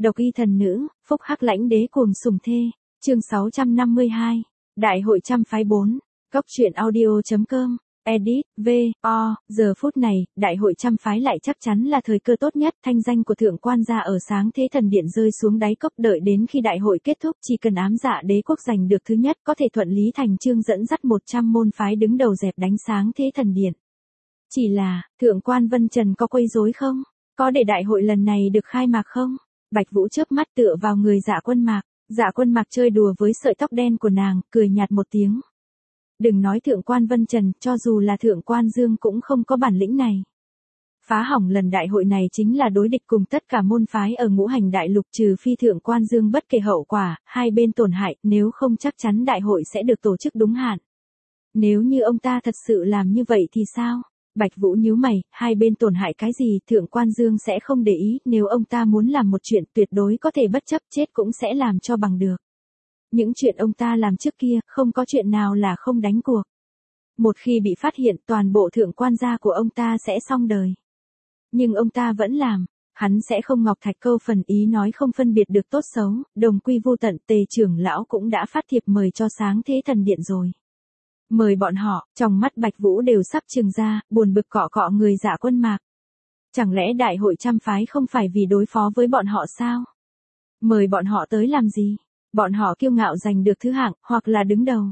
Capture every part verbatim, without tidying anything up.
Độc y thần nữ, phúc hắc lãnh đế cuồng sủng thê. Chương sáu trăm năm mươi hai. Đại hội trăm phái bốn. Cốc truyện audio.com. Edit, V, O, giờ phút này, đại hội trăm phái lại chắc chắn là thời cơ tốt nhất, thanh danh của thượng quan gia ở Sáng Thế Thần Điện rơi xuống đáy cốc, đợi đến khi đại hội kết thúc, chỉ cần Ám Dạ Đế quốc giành được thứ nhất, có thể thuận lý thành chương dẫn dắt một trăm môn phái đứng đầu dẹp đánh Sáng Thế Thần Điện. Chỉ là, thượng quan Vân Trần có quấy rối không? Có để đại hội lần này được khai mạc không? Bạch Vũ chớp mắt tựa vào người Dạ Quân Mạc, Dạ Quân Mạc chơi đùa với sợi tóc đen của nàng, cười nhạt một tiếng. Đừng nói thượng quan Vân Trần, cho dù là thượng quan Dương cũng không có bản lĩnh này. Phá hỏng lần đại hội này chính là đối địch cùng tất cả môn phái ở ngũ hành đại lục, trừ phi thượng quan Dương bất kể hậu quả, hai bên tổn hại, nếu không chắc chắn đại hội sẽ được tổ chức đúng hạn. Nếu như ông ta thật sự làm như vậy thì sao? Bạch Vũ nhíu mày, hai bên tổn hại cái gì, thượng quan Dương sẽ không để ý, nếu ông ta muốn làm một chuyện tuyệt đối có thể bất chấp chết cũng sẽ làm cho bằng được. Những chuyện ông ta làm trước kia, không có chuyện nào là không đánh cuộc. Một khi bị phát hiện, toàn bộ thượng quan gia của ông ta sẽ xong đời. Nhưng ông ta vẫn làm, hắn sẽ không ngọc thạch câu phần, ý nói không phân biệt được tốt xấu, đồng quy vô tận. Tề trưởng lão cũng đã phát thiệp mời cho Sáng Thế Thần Điện rồi. Mời bọn họ, trong mắt Bạch Vũ đều sắp trừng ra, buồn bực cọ cọ người Dạ Quân Mạc. Chẳng lẽ đại hội trăm phái không phải vì đối phó với bọn họ sao? Mời bọn họ tới làm gì? Bọn họ kiêu ngạo giành được thứ hạng, hoặc là đứng đầu.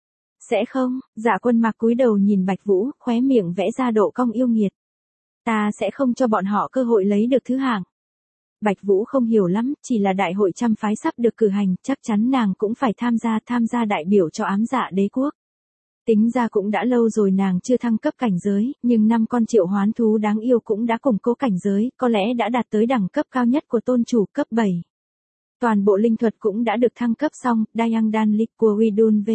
Sẽ không, Dạ Quân Mạc cúi đầu nhìn Bạch Vũ, khóe miệng vẽ ra độ cong yêu nghiệt. Ta sẽ không cho bọn họ cơ hội lấy được thứ hạng. Bạch Vũ không hiểu lắm, chỉ là đại hội trăm phái sắp được cử hành, chắc chắn nàng cũng phải tham gia, tham gia đại biểu cho Ám Dạ Đế quốc. Tính ra cũng đã lâu rồi nàng chưa thăng cấp cảnh giới, nhưng năm con triệu hoán thú đáng yêu cũng đã củng cố cảnh giới, có lẽ đã đạt tới đẳng cấp cao nhất của tôn chủ, cấp bảy. Toàn bộ linh thuật cũng đã được thăng cấp xong, Dayang Dan Lik của Widun V.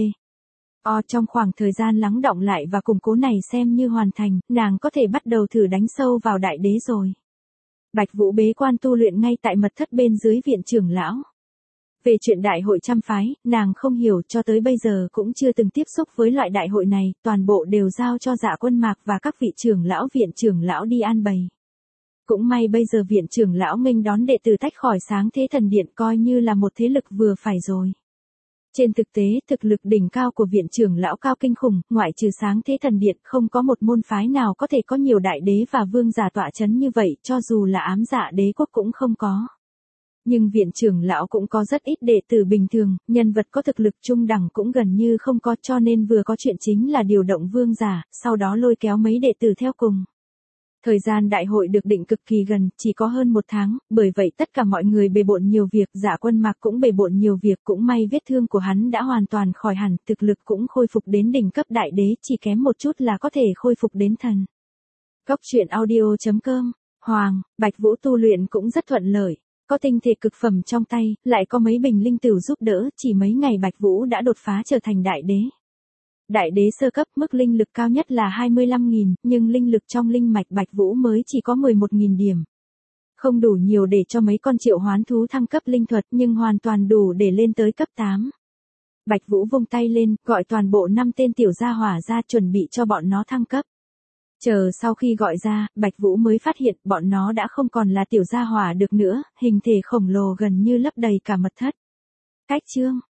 O trong khoảng thời gian lắng đọng lại và củng cố này xem như hoàn thành, nàng có thể bắt đầu thử đánh sâu vào đại đế rồi. Bạch Vũ bế quan tu luyện ngay tại mật thất bên dưới viện trưởng lão. Về chuyện đại hội trăm phái, nàng không hiểu, cho tới bây giờ cũng chưa từng tiếp xúc với loại đại hội này, toàn bộ đều giao cho Dạ Quân Mạc và các vị trưởng lão viện trưởng lão đi an bày. Cũng may bây giờ viện trưởng lão nghênh đón đệ tử tách khỏi Sáng Thế Thần Điện, coi như là một thế lực vừa phải rồi. Trên thực tế, thực lực đỉnh cao của viện trưởng lão cao kinh khủng, ngoại trừ Sáng Thế Thần Điện, không có một môn phái nào có thể có nhiều đại đế và vương giả tọa chấn như vậy, cho dù là Ám Dạ Đế quốc cũng không có. Nhưng viện trưởng lão cũng có rất ít đệ tử bình thường, nhân vật có thực lực trung đẳng cũng gần như không có, cho nên vừa có chuyện chính là điều động vương giả, sau đó lôi kéo mấy đệ tử theo cùng. Thời gian đại hội được định cực kỳ gần, chỉ có hơn một tháng, bởi vậy tất cả mọi người bề bộn nhiều việc, Dạ Quân Mạc cũng bề bộn nhiều việc, cũng may vết thương của hắn đã hoàn toàn khỏi hẳn, thực lực cũng khôi phục đến đỉnh cấp đại đế, chỉ kém một chút là có thể khôi phục đến thần. Cốc truyện audio.com. Hoàng, Bạch Vũ tu luyện cũng rất thuận lợi. Có tinh thể cực phẩm trong tay, lại có mấy bình linh tửu giúp đỡ, chỉ mấy ngày Bạch Vũ đã đột phá trở thành đại đế. Đại đế sơ cấp, mức linh lực cao nhất là hai mươi lăm nghìn, nhưng linh lực trong linh mạch Bạch Vũ mới chỉ có mười một nghìn điểm. Không đủ nhiều để cho mấy con triệu hoán thú thăng cấp linh thuật, nhưng hoàn toàn đủ để lên tới cấp tám. Bạch Vũ vung tay lên, gọi toàn bộ năm tên tiểu gia hỏa ra, chuẩn bị cho bọn nó thăng cấp. Chờ sau khi gọi ra, Bạch Vũ mới phát hiện bọn nó đã không còn là tiểu gia hỏa được nữa, hình thể khổng lồ gần như lấp đầy cả mật thất. Cách chương,